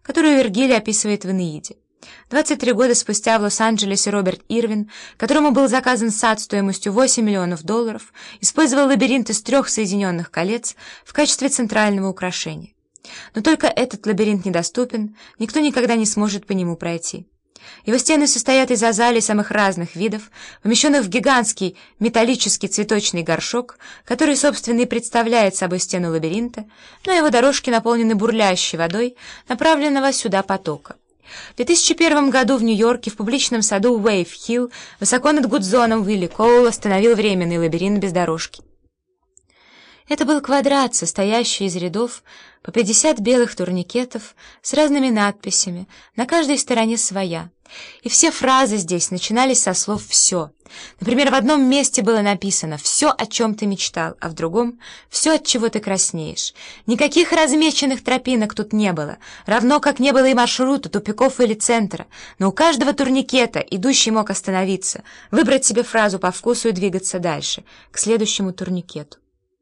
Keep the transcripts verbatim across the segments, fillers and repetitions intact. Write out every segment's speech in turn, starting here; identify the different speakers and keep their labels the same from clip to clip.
Speaker 1: которую Вергилий описывает в «Энеиде». двадцать три года спустя в Лос-Анджелесе Роберт Ирвин, которому был заказан сад стоимостью восемь миллионов долларов, использовал лабиринт из трех соединенных колец в качестве центрального украшения. Но только этот лабиринт недоступен, никто никогда не сможет по нему пройти. Его стены состоят из азалий самых разных видов, помещенных в гигантский металлический цветочный горшок, который, собственно, и представляет собой стену лабиринта, но его дорожки наполнены бурлящей водой, направленного сюда потока. В две тысячи первом году в Нью-Йорке в публичном саду Уэйв-Хилл высоко над Гудзоном Уилли Коул остановил временный лабиринт без дорожки. Это был квадрат, состоящий из рядов по пятьдесят белых турникетов с разными надписями, на каждой стороне своя. И все фразы здесь начинались со слов «все». Например, в одном месте было написано «все, о чем ты мечтал», а в другом «все, от чего ты краснеешь». Никаких размеченных тропинок тут не было, равно как не было и маршрута, тупиков или центра, но у каждого турникета идущий мог остановиться, выбрать себе фразу по вкусу и двигаться дальше, к следующему турникету.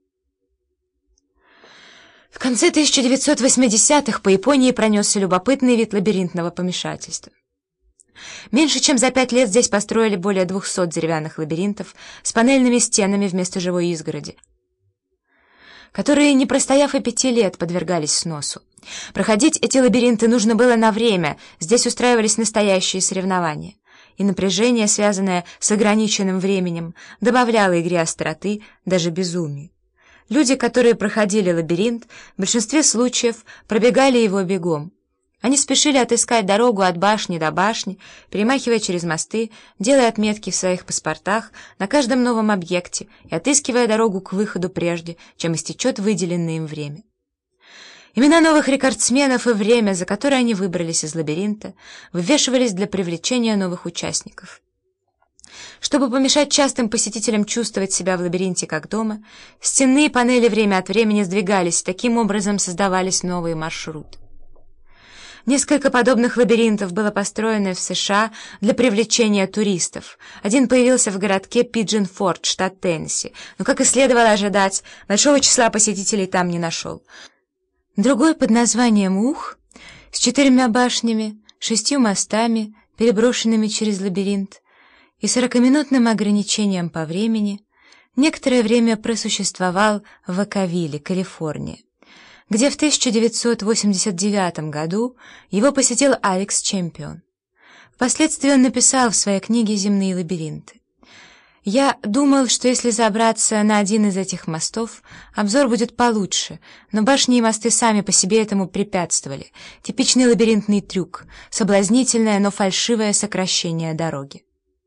Speaker 1: В конце тысяча девятьсот восьмидесятых по Японии пронесся любопытный вид лабиринтного помешательства. Меньше чем за пять лет здесь построили более двухсот деревянных лабиринтов с панельными стенами вместо живой изгороди, которые, не простояв и пяти лет, подвергались сносу. Проходить эти лабиринты нужно было на время, здесь устраивались настоящие соревнования. И напряжение, связанное с ограниченным временем, добавляло игре остроты, даже безумию. Люди, которые проходили лабиринт, в большинстве случаев пробегали его бегом. Они спешили отыскать дорогу от башни до башни, перемахивая через мосты, делая отметки в своих паспортах на каждом новом объекте и отыскивая дорогу к выходу прежде, чем истечет выделенное им время. Имена новых рекордсменов и время, за которое они выбрались из лабиринта, вывешивались для привлечения новых участников. Чтобы помешать частым посетителям чувствовать себя в лабиринте как дома, стенные панели время от времени сдвигались, и таким образом создавались новые маршруты. Несколько подобных лабиринтов было построено в США для привлечения туристов. Один появился в городке Пиджин-Форд, штат Теннесси, но, как и следовало ожидать, большого числа посетителей там не нашел. Другой под названием «Ух» с четырьмя башнями, шестью мостами, переброшенными через лабиринт, и сорокаминутным ограничением по времени, некоторое время просуществовал в Вакавилле, Калифорния, где в тысяча девятьсот восемьдесят девятом году его посетил Алекс Чемпион. Впоследствии он написал в своей книге «Земные лабиринты». «Я думал, что если забраться на один из этих мостов, обзор будет получше, но башни и мосты сами по себе этому препятствовали. Типичный лабиринтный трюк, соблазнительное, но фальшивое сокращение дороги».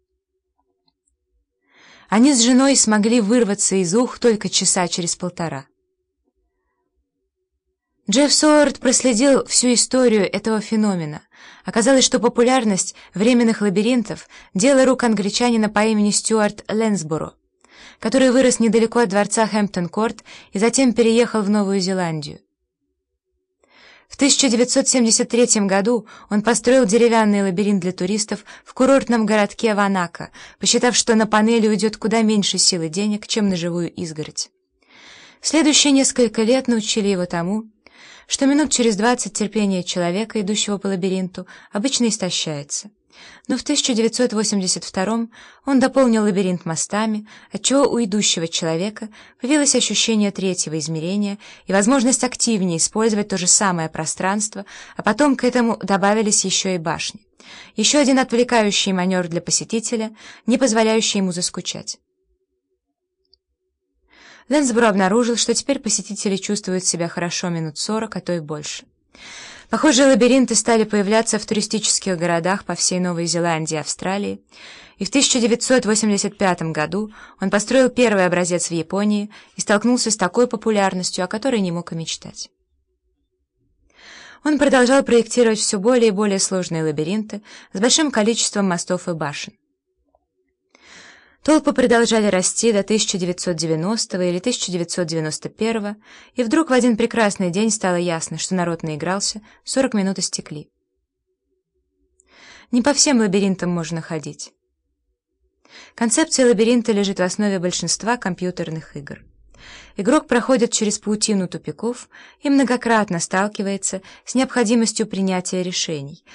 Speaker 1: Они с женой смогли вырваться из ух только часа через полтора. Джефф Соуэрт проследил всю историю этого феномена. Оказалось, что популярность временных лабиринтов — дело рук англичанина по имени Стюарт Лэнсборо, который вырос недалеко от дворца Хэмптон-Корт и затем переехал в Новую Зеландию. В тысяча девятьсот семьдесят третьем году он построил деревянный лабиринт для туристов в курортном городке Ванака, посчитав, что на панели уйдет куда меньше сил и денег, чем на живую изгородь. Следующие несколько лет научили его тому, что минут через двадцать терпение человека, идущего по лабиринту, обычно истощается. Но в тысяча девятьсот восемьдесят втором он дополнил лабиринт мостами, отчего у идущего человека появилось ощущение третьего измерения и возможность активнее использовать то же самое пространство, а потом к этому добавились еще и башни. Еще один отвлекающий маневр для посетителя, не позволяющий ему заскучать. Лэнсборо обнаружил, что теперь посетители чувствуют себя хорошо минут сорок, а то и больше. Похожие лабиринты стали появляться в туристических городах по всей Новой Зеландии и Австралии, и в тысяча девятьсот восемьдесят пятом году он построил первый образец в Японии и столкнулся с такой популярностью, о которой не мог и мечтать. Он продолжал проектировать все более и более сложные лабиринты с большим количеством мостов и башен. Толпы продолжали расти до тысяча девятьсот девяностого или тысяча девятьсот девяносто первого, и вдруг в один прекрасный день стало ясно, что народ наигрался, сорок минут истекли. Не по всем лабиринтам можно ходить. Концепция лабиринта лежит в основе большинства компьютерных игр. Игрок проходит через паутину тупиков и многократно сталкивается с необходимостью принятия решений,